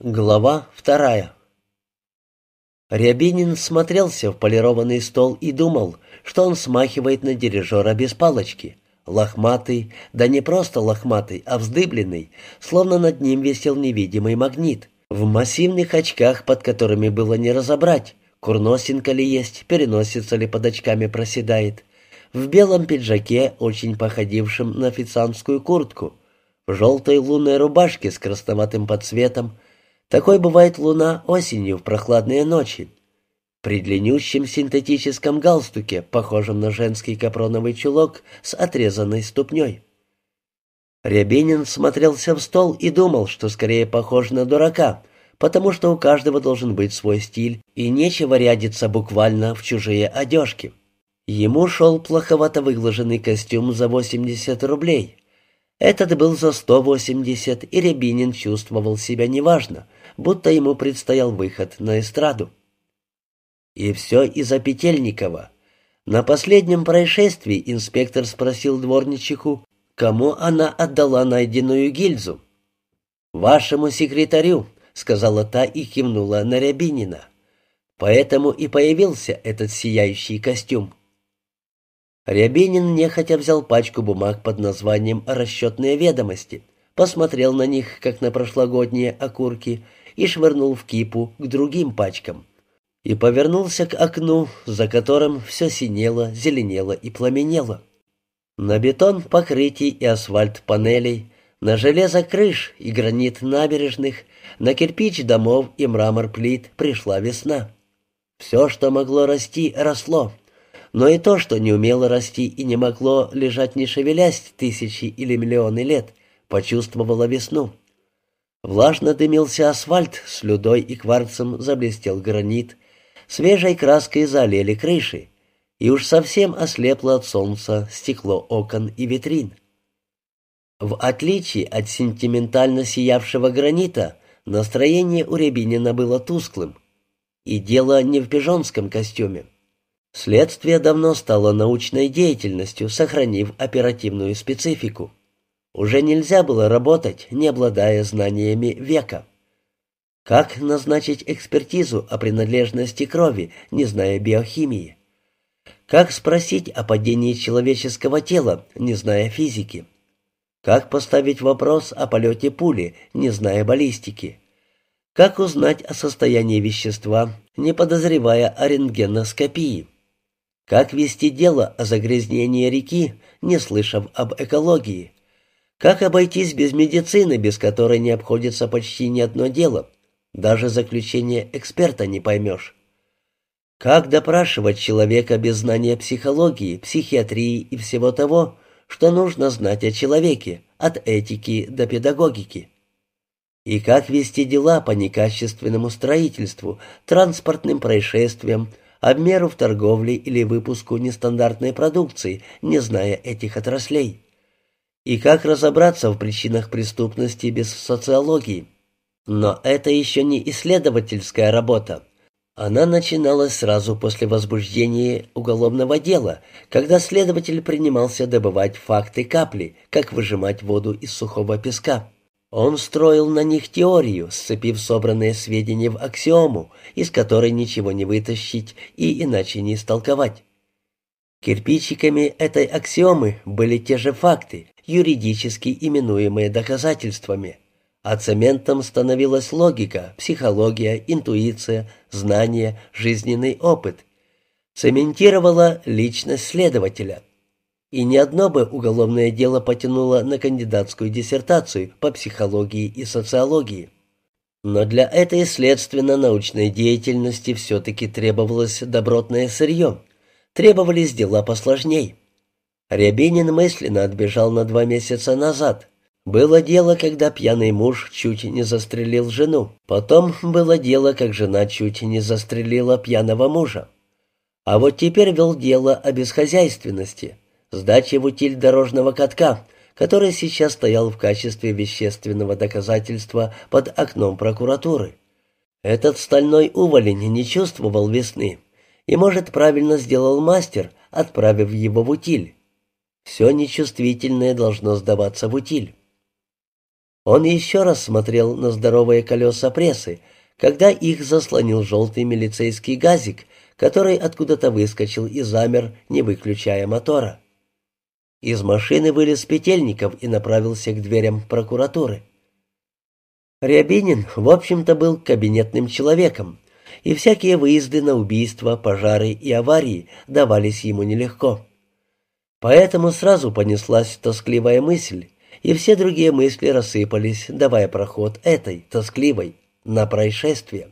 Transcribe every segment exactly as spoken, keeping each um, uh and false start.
Глава вторая. Рябинин смотрелся в полированный стол и думал, что он смахивает на дирижера без палочки. Лохматый, да не просто лохматый, а вздыбленный, словно над ним висел невидимый магнит. В массивных очках, под которыми было не разобрать, курносинка ли есть, переносица ли под очками проседает. В белом пиджаке, очень походившем на официантскую куртку. В желтой лунной рубашке с красноватым подсветом. Такой бывает луна осенью в прохладные ночи. При длиннющем синтетическом галстуке, похожем на женский капроновый чулок с отрезанной ступней. Рябинин смотрелся в стол и думал, что скорее похож на дурака, потому что у каждого должен быть свой стиль, и нечего рядиться буквально в чужие одежки. Ему шел плоховато выглаженный костюм за восемьдесят рублей. Этот был за сто восемьдесят, и Рябинин чувствовал себя неважно, будто ему предстоял выход на эстраду. И все из-за Петельникова. На последнем происшествии инспектор спросил дворничиху, кому она отдала найденную гильзу. «Вашему секретарю», — сказала та и кивнула на Рябинина. Поэтому и появился этот сияющий костюм. Рябинин нехотя взял пачку бумаг под названием «Расчетные ведомости», посмотрел на них, как на прошлогодние окурки, и швырнул в кипу к другим пачкам. И повернулся к окну, за которым все синело, зеленело и пламенело. На бетон покрытий и асфальт панелей, на железо крыш и гранит набережных, на кирпич домов и мрамор плит пришла весна. Все, что могло расти, росло. Но и то, что не умело расти и не могло лежать не шевелясь тысячи или миллионы лет, почувствовало весну. Влажно дымился асфальт, слюдой и кварцем заблестел гранит, свежей краской залили крыши, и уж совсем ослепло от солнца стекло окон и витрин. В отличие от сентиментально сиявшего гранита, настроение у Рябинина было тусклым. И дело не в пижонском костюме. Следствие давно стало научной деятельностью, сохранив оперативную специфику. Уже нельзя было работать, не обладая знаниями века. Как назначить экспертизу о принадлежности крови, не зная биохимии? Как спросить о падении человеческого тела, не зная физики? Как поставить вопрос о полете пули, не зная баллистики? Как узнать о состоянии вещества, не подозревая о рентгеноскопии? Как вести дело о загрязнении реки, не слышав об экологии? Как обойтись без медицины, без которой не обходится почти ни одно дело? Даже заключение эксперта не поймешь. Как допрашивать человека без знания психологии, психиатрии и всего того, что нужно знать о человеке, от этики до педагогики? И как вести дела по некачественному строительству, транспортным происшествиям, обмеру в торговле или выпуску нестандартной продукции, не зная этих отраслей? И как разобраться в причинах преступности без социологии? Но это еще не исследовательская работа. Она начиналась сразу после возбуждения уголовного дела, когда следователь принимался добывать факты капли, как выжимать воду из сухого песка. Он строил на них теорию, сцепив собранные сведения в аксиому, из которой ничего не вытащить и иначе не истолковать. Кирпичиками этой аксиомы были те же факты, юридически именуемые доказательствами, а цементом становилась логика, психология, интуиция, знание, жизненный опыт. Цементировала личность следователя. И ни одно бы уголовное дело потянуло на кандидатскую диссертацию по психологии и социологии. Но для этой следственно-научной деятельности все-таки требовалось добротное сырье, требовались дела посложней. Рябинин мысленно отбежал на два месяца назад. Было дело, когда пьяный муж чуть не застрелил жену. Потом было дело, как жена чуть не застрелила пьяного мужа. А вот теперь вел дело о бесхозяйственности. Сдаче в утиль дорожного катка, который сейчас стоял в качестве вещественного доказательства под окном прокуратуры. Этот стальной уволень не чувствовал весны, и, может, правильно сделал мастер, отправив его в утиль. Все нечувствительное должно сдаваться в утиль. Он еще раз смотрел на здоровые колеса прессы, когда их заслонил желтый милицейский газик, который откуда-то выскочил и замер, не выключая мотора. Из машины вылез Петельников и направился к дверям прокуратуры. Рябинин, в общем-то, был кабинетным человеком, и всякие выезды на убийства, пожары и аварии давались ему нелегко. Поэтому сразу понеслась тоскливая мысль, и все другие мысли рассыпались, давая проход этой, тоскливой, на происшествие.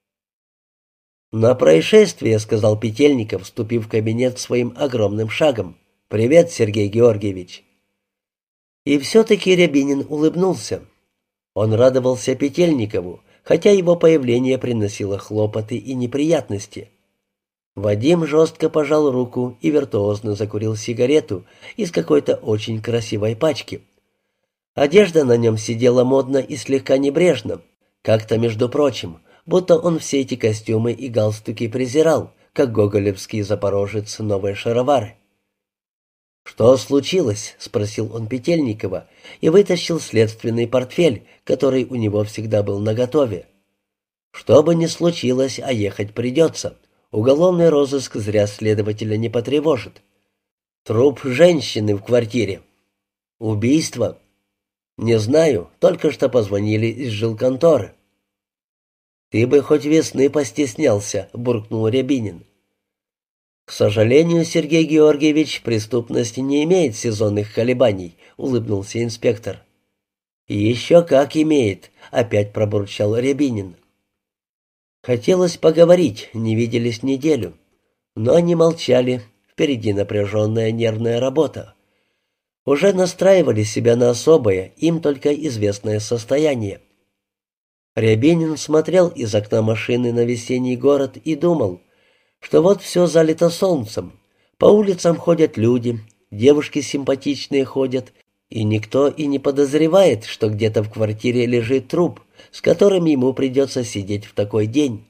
«На происшествие», — сказал Петельников, вступив в кабинет своим огромным шагом. «Привет, Сергей Георгиевич». И все-таки Рябинин улыбнулся. Он радовался Петельникову, хотя его появление приносило хлопоты и неприятности. Вадим жестко пожал руку и виртуозно закурил сигарету из какой-то очень красивой пачки. Одежда на нем сидела модно и слегка небрежно, как-то между прочим, будто он все эти костюмы и галстуки презирал, как гоголевский запорожец новые шаровары. «Что случилось?» — спросил он Петельникова и вытащил следственный портфель, который у него всегда был наготове. «Что бы ни случилось, а ехать придется. Уголовный розыск зря следователя не потревожит. Труп женщины в квартире. Убийство? Не знаю, только что позвонили из жилконторы». «Ты бы хоть весны постеснялся», — буркнул Рябинин. «К сожалению, Сергей Георгиевич, преступность не имеет сезонных колебаний», — улыбнулся инспектор. «Еще как имеет», — опять пробурчал Рябинин. Хотелось поговорить, не виделись неделю. Но они молчали, впереди напряженная нервная работа. Уже настраивали себя на особое, им только известное состояние. Рябинин смотрел из окна машины на весенний город и думал, что вот все залито солнцем, по улицам ходят люди, девушки симпатичные ходят, и никто и не подозревает, что где-то в квартире лежит труп, с которым ему придется сидеть в такой день.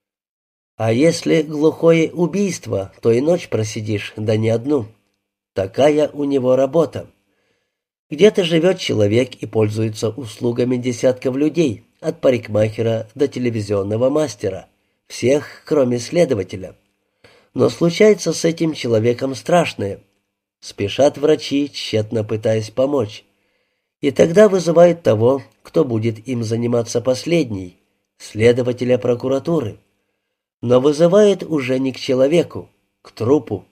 А если глухое убийство, то и ночь просидишь, да не одну. Такая у него работа. Где-то живет человек и пользуется услугами десятков людей, от парикмахера до телевизионного мастера, всех, кроме следователя. Но случается с этим человеком страшное. Спешат врачи, тщетно пытаясь помочь. И тогда вызывают того, кто будет им заниматься последний, следователя прокуратуры. Но вызывает уже не к человеку, к трупу.